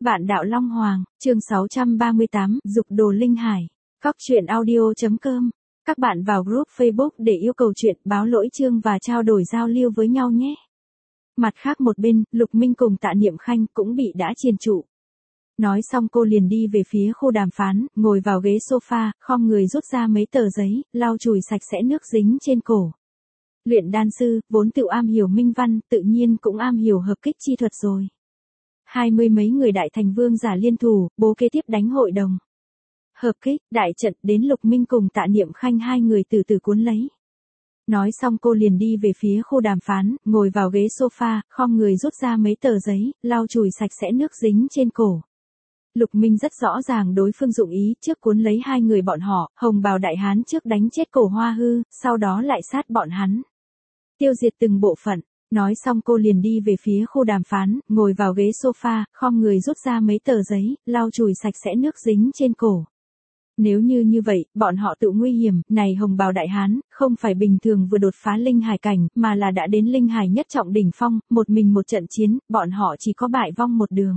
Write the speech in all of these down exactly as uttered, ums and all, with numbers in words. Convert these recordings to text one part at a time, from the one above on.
Vạn đạo Long Hoàng, chương sáu trăm ba mươi tám, Dục đồ linh hải. Cóc truyện audio.com. Các bạn vào group Facebook để yêu cầu chuyện, báo lỗi chương và trao đổi giao lưu với nhau nhé. Mặt khác một bên, Lục Minh cùng Tạ Niệm Khanh cũng bị đã chiền trụ. Nói xong cô liền đi về phía khu đàm phán, ngồi vào ghế sofa, khom người rút ra mấy tờ giấy, lau chùi sạch sẽ nước dính trên cổ. Luyện đan sư, vốn tự am hiểu minh văn, tự nhiên cũng am hiểu hợp kích chi thuật rồi. Hai mươi mấy người đại thành vương giả liên thủ, bố kế tiếp đánh hội đồng. Hợp kích, đại trận, đến Lục Minh cùng Tạ Niệm Khanh hai người từ từ cuốn lấy. Nói xong cô liền đi về phía khu đàm phán, ngồi vào ghế sofa, khom người rút ra mấy tờ giấy, lau chùi sạch sẽ nước dính trên cổ. Lục Minh rất rõ ràng đối phương dụng ý, trước cuốn lấy hai người bọn họ, hồng bào đại hán trước đánh chết Cổ Hoa Hư, sau đó lại sát bọn hắn. Tiêu diệt từng bộ phận. Nói xong cô liền đi về phía khu đàm phán, ngồi vào ghế sofa, khom người rút ra mấy tờ giấy, lau chùi sạch sẽ nước dính trên cổ. Nếu như như vậy, bọn họ tự nguy hiểm, này hồng bào đại hán, không phải bình thường vừa đột phá linh hải cảnh, mà là đã đến linh hải nhất trọng đỉnh phong, một mình một trận chiến, bọn họ chỉ có bại vong một đường.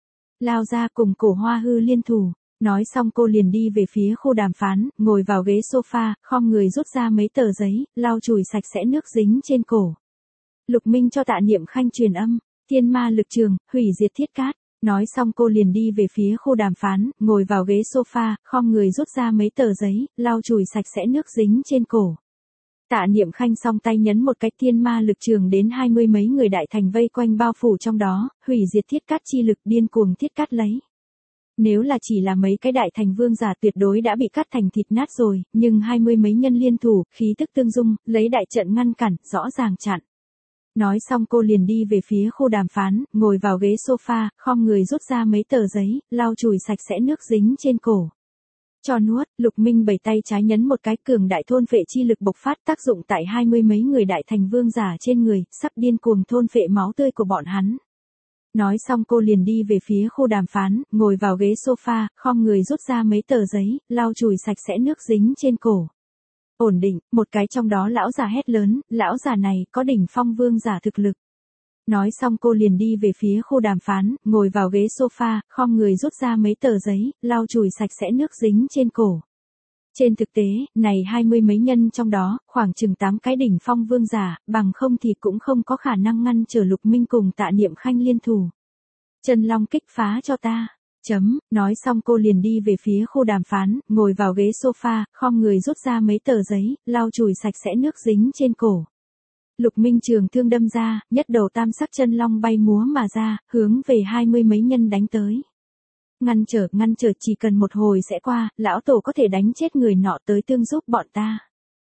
Lao ra cùng Cổ Hoa Hư liên thủ. Nói xong cô liền đi về phía khu đàm phán, ngồi vào ghế sofa, khom người rút ra mấy tờ giấy, lau chùi sạch sẽ nước dính trên cổ. Lục Minh cho Tạ Niệm Khanh truyền âm, thiên ma lực trường, hủy diệt thiết cát. Nói xong cô liền đi về phía khu đàm phán, ngồi vào ghế sofa, khom người rút ra mấy tờ giấy, lau chùi sạch sẽ nước dính trên cổ. Tạ Niệm Khanh song tay nhấn một cái, thiên ma lực trường đến hai mươi mấy người đại thành vây quanh bao phủ trong đó, hủy diệt thiết cát chi lực điên cuồng thiết cát lấy. Nếu là chỉ là mấy cái đại thành vương giả tuyệt đối đã bị cắt thành thịt nát rồi, nhưng hai mươi mấy nhân liên thủ, khí tức tương dung, lấy đại trận ngăn cản, rõ ràng chặn. Nói xong cô liền đi về phía khu đàm phán, ngồi vào ghế sofa, khom người rút ra mấy tờ giấy, lau chùi sạch sẽ nước dính trên cổ. Cho nuốt, Lục Minh bảy tay trái nhấn một cái, cường đại thôn phệ chi lực bộc phát tác dụng tại hai mươi mấy người đại thành vương giả trên người, sắp điên cuồng thôn phệ máu tươi của bọn hắn. Nói xong cô liền đi về phía khu đàm phán, ngồi vào ghế sofa, khom người rút ra mấy tờ giấy, lau chùi sạch sẽ nước dính trên cổ. Ổn định, một cái trong đó lão già hét lớn, lão già này có đỉnh phong vương giả thực lực. Nói xong cô liền đi về phía khu đàm phán, ngồi vào ghế sofa, khom người rút ra mấy tờ giấy, lau chùi sạch sẽ nước dính trên cổ. Trên thực tế, này hai mươi mấy nhân trong đó, khoảng chừng tám cái đỉnh phong vương giả, bằng không thì cũng không có khả năng ngăn trở Lục Minh cùng Tạ Niệm Khanh liên thủ. Chân long kích phá cho ta. Chấm, nói xong cô liền đi về phía khu đàm phán, ngồi vào ghế sofa, khom người rút ra mấy tờ giấy, lau chùi sạch sẽ nước dính trên cổ. Lục Minh trường thương đâm ra, nhất đầu tam sắc chân long bay múa mà ra, hướng về hai mươi mấy nhân đánh tới. Ngăn trở, ngăn trở, chỉ cần một hồi sẽ qua, lão tổ có thể đánh chết người nọ tới tương giúp bọn ta.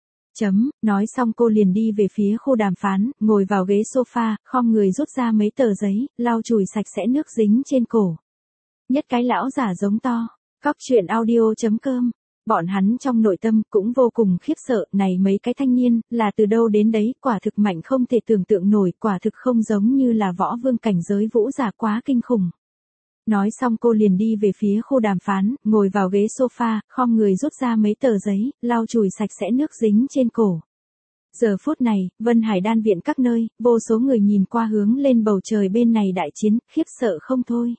Chấm, nói xong cô liền đi về phía khu đàm phán, ngồi vào ghế sofa, khom người rút ra mấy tờ giấy, lau chùi sạch sẽ nước dính trên cổ. Nhất cái lão giả giống to. Cóc truyện audio.com. Bọn hắn trong nội tâm cũng vô cùng khiếp sợ, này mấy cái thanh niên, là từ đâu đến đấy, quả thực mạnh không thể tưởng tượng nổi, quả thực không giống như là võ vương cảnh giới vũ giả quá kinh khủng. Nói xong cô liền đi về phía khu đàm phán, ngồi vào ghế sofa, khom người rút ra mấy tờ giấy, lau chùi sạch sẽ nước dính trên cổ. Giờ phút này, Vân Hải đan viện các nơi, vô số người nhìn qua hướng lên bầu trời bên này đại chiến, khiếp sợ không thôi.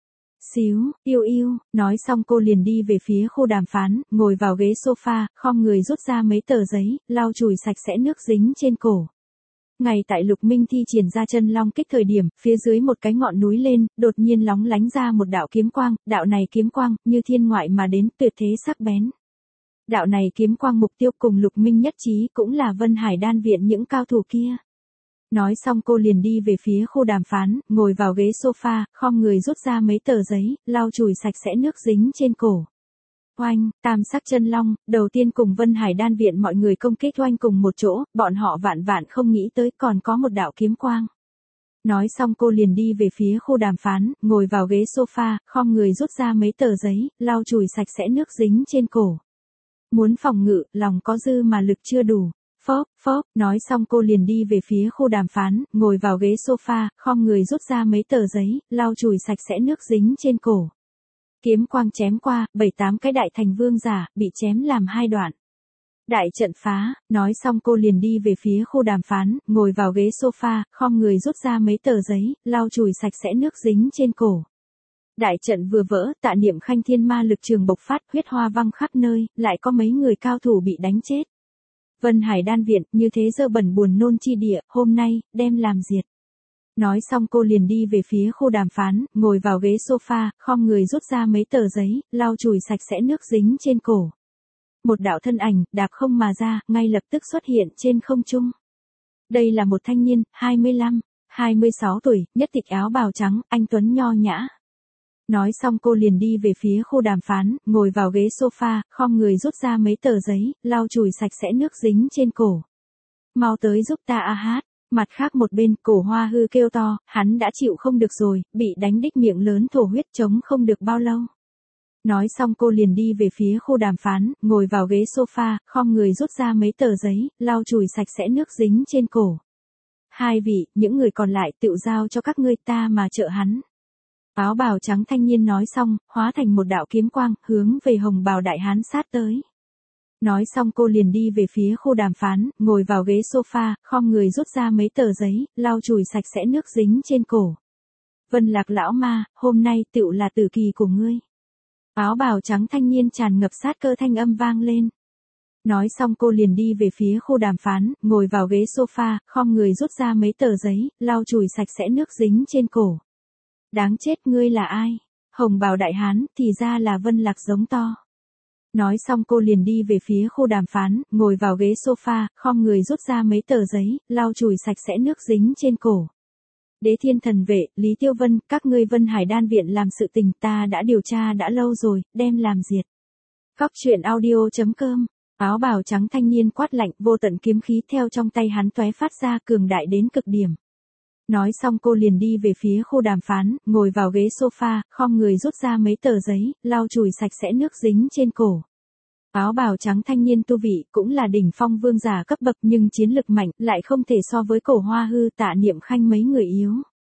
Xíu, yêu yêu, nói xong cô liền đi về phía khu đàm phán, ngồi vào ghế sofa, khom người rút ra mấy tờ giấy, lau chùi sạch sẽ nước dính trên cổ. Ngay tại Lục Minh thi triển ra chân long kích thời điểm, phía dưới một cái ngọn núi lên, đột nhiên lóng lánh ra một đạo kiếm quang, đạo này kiếm quang, như thiên ngoại mà đến, tuyệt thế sắc bén. Đạo này kiếm quang mục tiêu cùng Lục Minh nhất trí cũng là Vân Hải đan viện những cao thủ kia. Nói xong cô liền đi về phía khu đàm phán, ngồi vào ghế sofa, khom người rút ra mấy tờ giấy, lau chùi sạch sẽ nước dính trên cổ. Oanh, tam sắc chân long, đầu tiên cùng Vân Hải đan viện mọi người công kích oanh cùng một chỗ, bọn họ vạn vạn không nghĩ tới còn có một đạo kiếm quang. Nói xong cô liền đi về phía khu đàm phán, ngồi vào ghế sofa, khom người rút ra mấy tờ giấy, lau chùi sạch sẽ nước dính trên cổ. Muốn phòng ngự, lòng có dư mà lực chưa đủ. Phóp, phóp, nói xong cô liền đi về phía khu đàm phán, ngồi vào ghế sofa, khom người rút ra mấy tờ giấy, lau chùi sạch sẽ nước dính trên cổ. Kiếm quang chém qua, bảy tám cái đại thành vương giả, bị chém làm hai đoạn. Đại trận phá, nói xong cô liền đi về phía khu đàm phán, ngồi vào ghế sofa, khom người rút ra mấy tờ giấy, lau chùi sạch sẽ nước dính trên cổ. Đại trận vừa vỡ, Tạ Niệm Khanh thiên ma lực trường bộc phát, huyết hoa văng khắp nơi, lại có mấy người cao thủ bị đánh chết. Vân Hải đan viện, như thế dơ bẩn buồn nôn chi địa, hôm nay, đem làm diệt. Nói xong cô liền đi về phía khu đàm phán, ngồi vào ghế sofa, khom người rút ra mấy tờ giấy, lau chùi sạch sẽ nước dính trên cổ. Một đạo thân ảnh, đạp không mà ra, ngay lập tức xuất hiện trên không trung. Đây là một thanh niên, hai mươi lăm, hai mươi sáu tuổi, nhất tịch áo bào trắng, anh tuấn nho nhã. Nói xong cô liền đi về phía khu đàm phán, ngồi vào ghế sofa, khom người rút ra mấy tờ giấy, lau chùi sạch sẽ nước dính trên cổ. Mau tới giúp ta a hát. Mặt khác một bên, Cổ Hoa Hư kêu to, hắn đã chịu không được rồi, bị đánh đích miệng lớn thổ huyết chống không được bao lâu. Nói xong cô liền đi về phía khu đàm phán, ngồi vào ghế sofa, khom người rút ra mấy tờ giấy, lau chùi sạch sẽ nước dính trên cổ. Hai vị, những người còn lại tự giao cho các ngươi ta mà trợ hắn. Áo bào trắng thanh niên nói xong, hóa thành một đạo kiếm quang, hướng về hồng bào đại hán sát tới. Nói xong cô liền đi về phía khu đàm phán, ngồi vào ghế sofa, khom người rút ra mấy tờ giấy, lau chùi sạch sẽ nước dính trên cổ. Vân Lạc lão ma, hôm nay tựu là tử kỳ của ngươi. Áo bào trắng thanh niên tràn ngập sát cơ thanh âm vang lên. Nói xong cô liền đi về phía khu đàm phán, ngồi vào ghế sofa, khom người rút ra mấy tờ giấy, lau chùi sạch sẽ nước dính trên cổ. Đáng chết, ngươi là ai? Hồng bào đại hán, thì ra là Vân Lạc giống to. Nói xong cô liền đi về phía khu đàm phán, ngồi vào ghế sofa, khom người rút ra mấy tờ giấy, lau chùi sạch sẽ nước dính trên cổ. Đế Thiên Thần Vệ, Lý Tiêu Vân, các ngươi Vân Hải đan viện làm sự tình ta đã điều tra đã lâu rồi, đem làm diệt. Cóc truyện audio chấm com. Áo bào trắng thanh niên quát lạnh, vô tận kiếm khí theo trong tay hắn tóe phát ra, cường đại đến cực điểm. Nói xong cô liền đi về phía khu đàm phán, ngồi vào ghế sofa, khom người rút ra mấy tờ giấy, lau chùi sạch sẽ nước dính trên cổ. Áo bào trắng thanh niên tu vị cũng là đỉnh phong vương giả cấp bậc nhưng chiến lực mạnh, lại không thể so với Cổ Hoa Hư, Tạ Niệm Khanh mấy người yếu.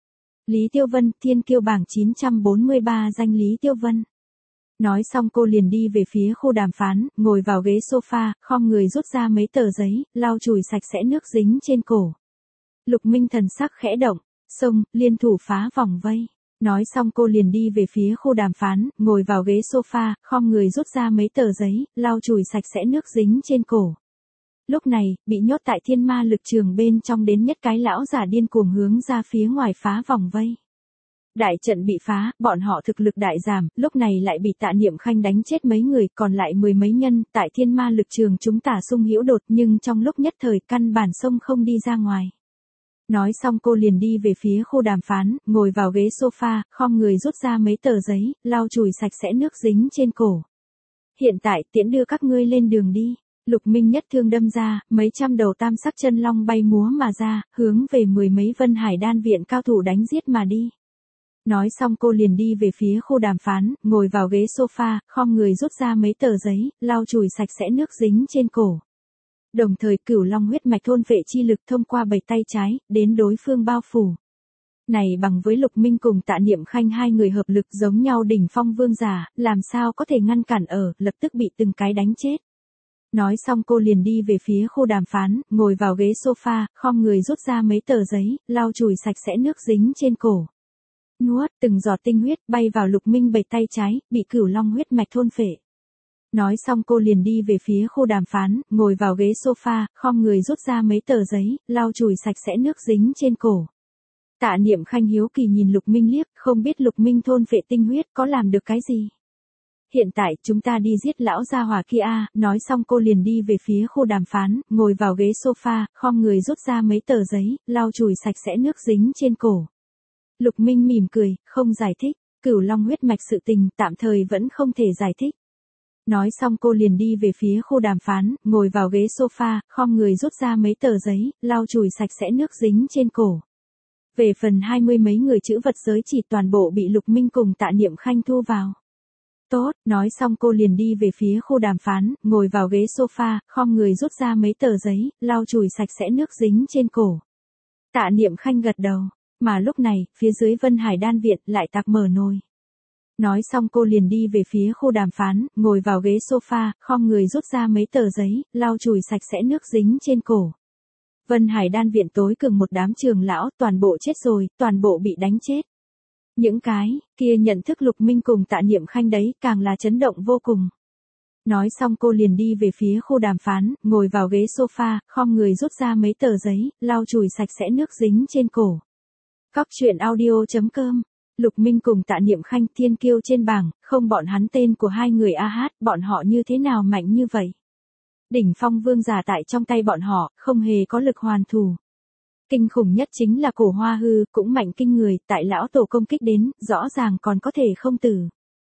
Lý Tiêu Vân, Thiên Kiêu bảng chín trăm bốn mươi ba danh Lý Tiêu Vân. Nói xong cô liền đi về phía khu đàm phán, ngồi vào ghế sofa, khom người rút ra mấy tờ giấy, lau chùi sạch sẽ nước dính trên cổ. Lục Minh thần sắc khẽ động, xông, liên thủ phá vòng vây. Nói xong cô liền đi về phía khu đàm phán, ngồi vào ghế sofa, khom người rút ra mấy tờ giấy, lau chùi sạch sẽ nước dính trên cổ. Lúc này, bị nhốt tại thiên ma lực trường bên trong đến nhất cái lão giả điên cuồng hướng ra phía ngoài phá vòng vây. Đại trận bị phá, bọn họ thực lực đại giảm, lúc này lại bị Tạ Niệm Khanh đánh chết mấy người, còn lại mười mấy nhân, tại thiên ma lực trường chúng tả xung hữu đột nhưng trong lúc nhất thời căn bản sông không đi ra ngoài. Nói xong cô liền đi về phía khu đàm phán, ngồi vào ghế sofa, khom người rút ra mấy tờ giấy, lau chùi sạch sẽ nước dính trên cổ. Hiện tại tiễn đưa các ngươi lên đường đi. Lục Minh nhất thương đâm ra, mấy trăm đầu tam sắc chân long bay múa mà ra, hướng về mười mấy Vân Hải đan viện cao thủ đánh giết mà đi. Nói xong cô liền đi về phía khu đàm phán, ngồi vào ghế sofa, khom người rút ra mấy tờ giấy, lau chùi sạch sẽ nước dính trên cổ. Đồng thời Cửu Long huyết mạch thôn phệ chi lực thông qua bảy tay trái, đến đối phương bao phủ. Này bằng với Lục Minh cùng Tạ Niệm Khanh hai người hợp lực giống nhau đỉnh phong vương giả, làm sao có thể ngăn cản ở, lập tức bị từng cái đánh chết. Nói xong cô liền đi về phía khu đàm phán, ngồi vào ghế sofa, khom người rút ra mấy tờ giấy, lau chùi sạch sẽ nước dính trên cổ. Nuốt, từng giọt tinh huyết bay vào Lục Minh bảy tay trái, bị Cửu Long huyết mạch thôn phệ. Nói xong cô liền đi về phía khu đàm phán, ngồi vào ghế sofa, khom người rút ra mấy tờ giấy, lau chùi sạch sẽ nước dính trên cổ. Tạ Niệm Khanh hiếu kỳ nhìn Lục Minh liếc, không biết Lục Minh thôn phệ tinh huyết có làm được cái gì. Hiện tại chúng ta đi giết lão gia hỏa kia a. Nói xong cô liền đi về phía khu đàm phán, ngồi vào ghế sofa, khom người rút ra mấy tờ giấy, lau chùi sạch sẽ nước dính trên cổ. Lục Minh mỉm cười, không giải thích, Cửu Long huyết mạch sự tình tạm thời vẫn không thể giải thích. Nói xong cô liền đi về phía khu đàm phán, ngồi vào ghế sofa, khom người rút ra mấy tờ giấy, lau chùi sạch sẽ nước dính trên cổ. Về phần hai mươi mấy người chữ vật giới chỉ toàn bộ bị Lục Minh cùng Tạ Niệm Khanh thu vào. Tốt, nói xong cô liền đi về phía khu đàm phán, ngồi vào ghế sofa, khom người rút ra mấy tờ giấy, lau chùi sạch sẽ nước dính trên cổ. Tạ Niệm Khanh gật đầu, mà lúc này, phía dưới Vân Hải đan viện lại tạc mở nồi. Nói xong cô liền đi về phía khu đàm phán, ngồi vào ghế sofa, khom người rút ra mấy tờ giấy, lau chùi sạch sẽ nước dính trên cổ. Vân Hải đan viện tối cường một đám trường lão, toàn bộ chết rồi, toàn bộ bị đánh chết. Những cái kia nhận thức Lục Minh cùng Tạ Niệm Khanh đấy càng là chấn động vô cùng. Nói xong cô liền đi về phía khu đàm phán, ngồi vào ghế sofa, khom người rút ra mấy tờ giấy, lau chùi sạch sẽ nước dính trên cổ. Cóc truyện audio chấm com. Lục Minh cùng Tạ Niệm Khanh thiên kiêu trên bảng, không bọn hắn tên của hai người a hát, bọn họ như thế nào mạnh như vậy. Đỉnh phong vương giả tại trong tay bọn họ, không hề có lực hoàn thủ. Kinh khủng nhất chính là cổ hoa hư, cũng mạnh kinh người, tại lão tổ công kích đến, rõ ràng còn có thể không tử.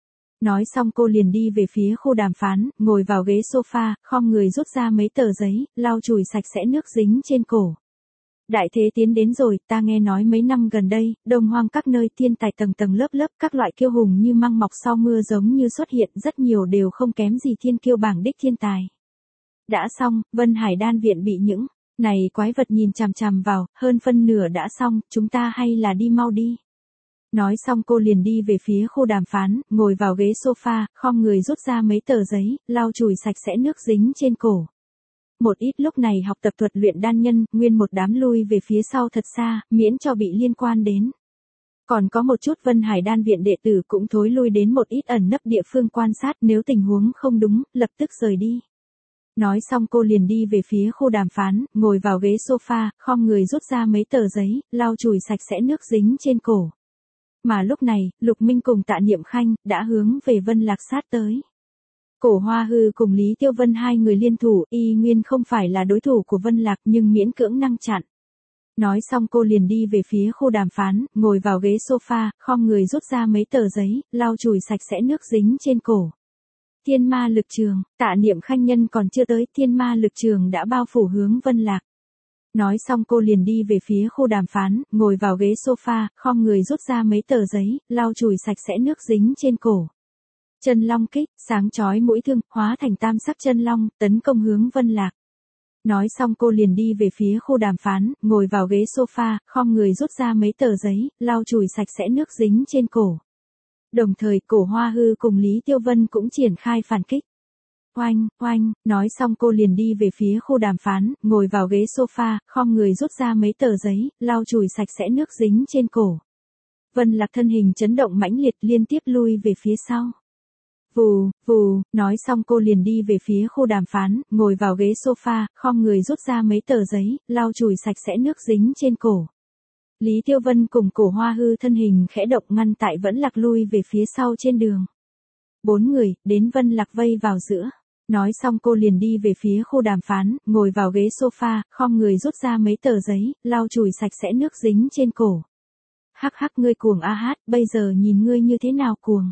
Nói xong cô liền đi về phía khu đàm phán, ngồi vào ghế sofa, khom người rút ra mấy tờ giấy, lau chùi sạch sẽ nước dính trên cổ. Đại thế tiến đến rồi, ta nghe nói mấy năm gần đây, Đông Hoang các nơi thiên tài tầng tầng lớp lớp, các loại kiêu hùng như măng mọc sau mưa giống như xuất hiện, rất nhiều đều không kém gì thiên kiêu bảng đích thiên tài. Đã xong, Vân Hải Đan viện bị những này quái vật nhìn chằm chằm vào, hơn phân nửa đã xong, chúng ta hay là đi mau đi. Nói xong cô liền đi về phía khu đàm phán, ngồi vào ghế sofa, khom người rút ra mấy tờ giấy, lau chùi sạch sẽ nước dính trên cổ. Một ít lúc này học tập thuật luyện đan nhân, nguyên một đám lui về phía sau thật xa, miễn cho bị liên quan đến. Còn có một chút Vân Hải Đan viện đệ tử cũng thối lui đến một ít ẩn nấp địa phương quan sát, nếu tình huống không đúng, lập tức rời đi. Nói xong cô liền đi về phía khu đàm phán, ngồi vào ghế sofa, khom người rút ra mấy tờ giấy, lau chùi sạch sẽ nước dính trên cổ. Mà lúc này, Lục Minh cùng Tạ Niệm Khanh, đã hướng về Vân Lạc sát tới. Cổ Hoa Hư cùng Lý Tiêu Vân hai người liên thủ, y nguyên không phải là đối thủ của Vân Lạc nhưng miễn cưỡng ngăn chặn. Nói xong cô liền đi về phía khu đàm phán, ngồi vào ghế sofa, khom người rút ra mấy tờ giấy, lau chùi sạch sẽ nước dính trên cổ. Thiên ma lực trường, Tạ Niệm Khanh nhân còn chưa tới, thiên ma lực trường đã bao phủ hướng Vân Lạc. Nói xong cô liền đi về phía khu đàm phán, ngồi vào ghế sofa, khom người rút ra mấy tờ giấy, lau chùi sạch sẽ nước dính trên cổ. Chân long kích, sáng chói mũi thương, hóa thành tam sắc chân long, tấn công hướng Vân Lạc. Nói xong cô liền đi về phía khu đàm phán, ngồi vào ghế sofa, khom người rút ra mấy tờ giấy, lau chùi sạch sẽ nước dính trên cổ. Đồng thời cổ Hoa Hư cùng Lý Tiêu Vân cũng triển khai phản kích. Oanh, oanh, nói xong cô liền đi về phía khu đàm phán, ngồi vào ghế sofa, khom người rút ra mấy tờ giấy, lau chùi sạch sẽ nước dính trên cổ. Vân Lạc thân hình chấn động mãnh liệt liên tiếp lui về phía sau. Vù, vù, nói xong cô liền đi về phía khu đàm phán, ngồi vào ghế sofa, khom người rút ra mấy tờ giấy, lau chùi sạch sẽ nước dính trên cổ. Lý Tiêu Vân cùng cổ Hoa Hư thân hình khẽ động ngăn tại vẫn lạc lui về phía sau trên đường. Bốn người, đến Vân Lạc vây vào giữa. Nói xong cô liền đi về phía khu đàm phán, ngồi vào ghế sofa, khom người rút ra mấy tờ giấy, lau chùi sạch sẽ nước dính trên cổ. Hắc hắc ngươi cuồng a hát, bây giờ nhìn ngươi như thế nào cuồng.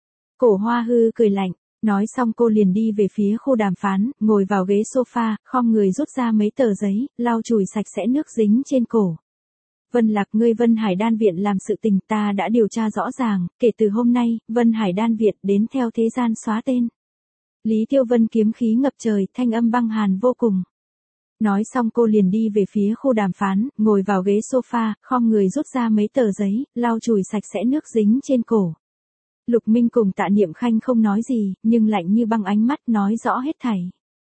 Cổ Hoa Hư cười lạnh, nói xong cô liền đi về phía khu đàm phán, ngồi vào ghế sofa, khom người rút ra mấy tờ giấy, lau chùi sạch sẽ nước dính trên cổ. Vân Lạc ngươi Vân Hải Đan viện làm sự tình ta đã điều tra rõ ràng, kể từ hôm nay, Vân Hải Đan viện đến theo thế gian xóa tên. Lý Tiêu Vân kiếm khí ngập trời, thanh âm băng hàn vô cùng. Nói xong cô liền đi về phía khu đàm phán, ngồi vào ghế sofa, khom người rút ra mấy tờ giấy, lau chùi sạch sẽ nước dính trên cổ. Lục Minh cùng Tạ Niệm Khanh không nói gì, nhưng lạnh như băng ánh mắt nói rõ hết thảy.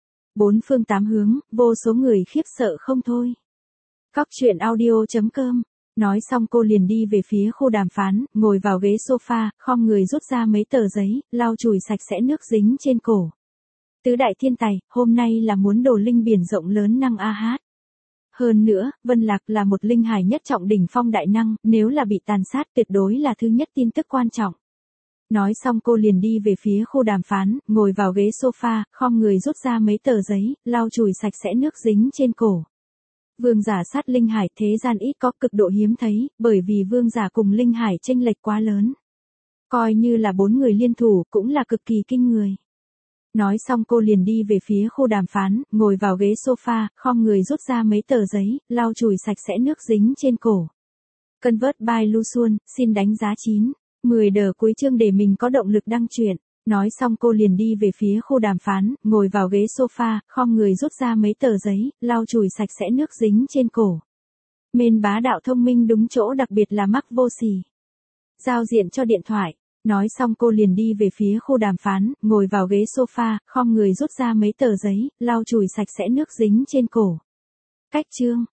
Bốn phương tám hướng, vô số người khiếp sợ không thôi. Cóc truyện audio chấm com. Nói xong cô liền đi về phía khu đàm phán, ngồi vào ghế sofa, khom người rút ra mấy tờ giấy, lau chùi sạch sẽ nước dính trên cổ. Tứ đại thiên tài, hôm nay là muốn đổ linh biển rộng lớn năng a hát. Hơn nữa, Vân Lạc là một linh hải nhất trọng đỉnh phong đại năng, nếu là bị tàn sát tuyệt đối là thứ nhất tin tức quan trọng. Nói xong cô liền đi về phía khu đàm phán, ngồi vào ghế sofa, khom người rút ra mấy tờ giấy, lau chùi sạch sẽ nước dính trên cổ. Vương giả sát linh hải thế gian ít có cực độ hiếm thấy, bởi vì vương giả cùng linh hải chênh lệch quá lớn. Coi như là bốn người liên thủ cũng là cực kỳ kinh người. Nói xong cô liền đi về phía khu đàm phán, ngồi vào ghế sofa, khom người rút ra mấy tờ giấy, lau chùi sạch sẽ nước dính trên cổ. Convert by Lu Xuân, xin đánh giá chín, mười đờ cuối chương để mình có động lực đăng truyện. Nói xong cô liền đi về phía khu đàm phán, ngồi vào ghế sofa, khom người rút ra mấy tờ giấy, lau chùi sạch sẽ nước dính trên cổ. Mên bá đạo thông minh đúng chỗ đặc biệt là mắc vô sỉ. Giao diện cho điện thoại. Nói xong cô liền đi về phía khu đàm phán, ngồi vào ghế sofa, khom người rút ra mấy tờ giấy, lau chùi sạch sẽ nước dính trên cổ. Cách chương.